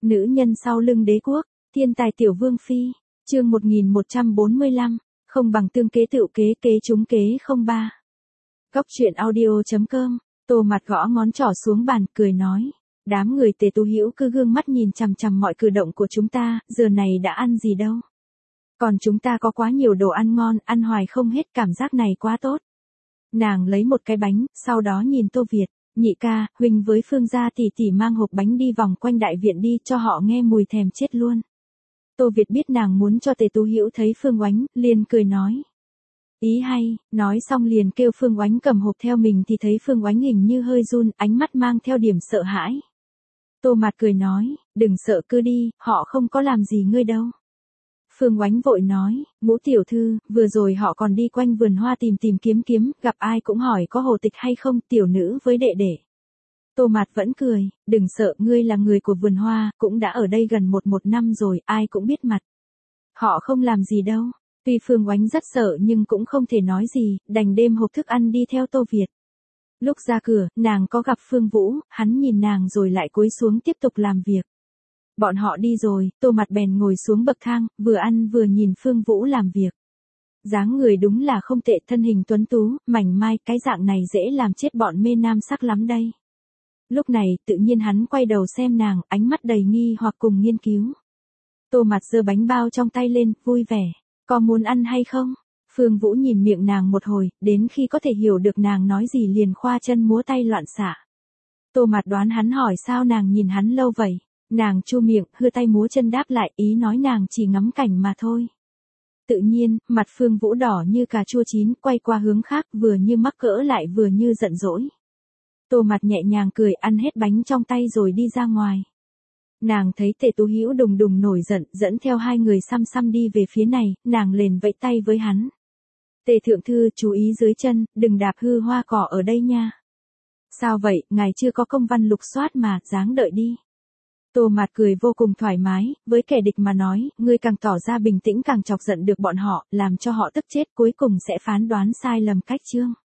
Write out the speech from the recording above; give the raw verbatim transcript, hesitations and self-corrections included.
Nữ nhân sau lưng đế quốc, thiên tài tiểu vương phi, chương một nghìn một trăm bốn mươi lăm, không bằng tương kế tựu kế kế trúng kế không ba. Góc truyện audio chấm com, Tô Mặt gõ ngón trỏ xuống bàn, cười nói. Đám người Tề Tú Hữu cứ gương mắt nhìn chằm chằm mọi cử động của chúng ta, giờ này đã ăn gì đâu. Còn chúng ta có quá nhiều đồ ăn ngon, ăn hoài không hết, cảm giác này quá tốt. Nàng lấy một cái bánh, sau đó nhìn Tô Việt, nhị ca, huynh với Phương gia tỷ tỷ mang hộp bánh đi vòng quanh đại viện đi, cho họ nghe mùi thèm chết luôn. Tô Việt biết nàng muốn cho Tề Tú Hữu thấy Phương Oánh, liền cười nói. Ý hay, nói xong liền kêu Phương Oánh cầm hộp theo mình thì thấy Phương Oánh hình như hơi run, ánh mắt mang theo điểm sợ hãi. Tô Mạt cười nói, đừng sợ cứ đi, họ không có làm gì ngươi đâu. Phương Oánh vội nói, Ngũ tiểu thư, vừa rồi họ còn đi quanh vườn hoa tìm tìm kiếm kiếm, gặp ai cũng hỏi có hồ tịch hay không, tiểu nữ với đệ đệ. Tô Mạt vẫn cười, đừng sợ, ngươi là người của vườn hoa, cũng đã ở đây gần một một năm rồi, ai cũng biết mặt. Họ không làm gì đâu. Tuy Phương Oánh rất sợ nhưng cũng không thể nói gì, đành đem hộp thức ăn đi theo Tô Việt. Lúc ra cửa, nàng có gặp Phương Vũ, hắn nhìn nàng rồi lại cúi xuống tiếp tục làm việc. Bọn họ đi rồi, Tô Mặt bèn ngồi xuống bậc thang, vừa ăn vừa nhìn Phương Vũ làm việc. Dáng người đúng là không tệ, thân hình tuấn tú, mảnh mai, cái dạng này dễ làm chết bọn mê nam sắc lắm đây. Lúc này, tự nhiên hắn quay đầu xem nàng, ánh mắt đầy nghi hoặc cùng nghiên cứu. Tô Mặt giơ bánh bao trong tay lên, vui vẻ. Có muốn ăn hay không? Phương Vũ nhìn miệng nàng một hồi, đến khi có thể hiểu được nàng nói gì liền khoa chân múa tay loạn xạ. Tô Mạt đoán hắn hỏi sao nàng nhìn hắn lâu vậy. Nàng chu miệng, hưa tay múa chân đáp lại, ý nói nàng chỉ ngắm cảnh mà thôi. Tự nhiên, mặt Phương Vũ đỏ như cà chua chín, quay qua hướng khác, vừa như mắc cỡ lại vừa như giận dỗi. Tô Mạt nhẹ nhàng cười, ăn hết bánh trong tay rồi đi ra ngoài. Nàng thấy Tề Tú Hữu đùng đùng nổi giận, dẫn theo hai người xăm xăm đi về phía này, nàng liền vẫy tay với hắn. Tề thượng thư, chú ý dưới chân, đừng đạp hư hoa cỏ ở đây nha. Sao vậy, ngài chưa có công văn lục soát mà, dáng đợi đi. Tô Mạt cười vô cùng thoải mái, với kẻ địch mà nói, ngươi càng tỏ ra bình tĩnh càng chọc giận được bọn họ, làm cho họ tức chết, cuối cùng sẽ phán đoán sai lầm cách chương.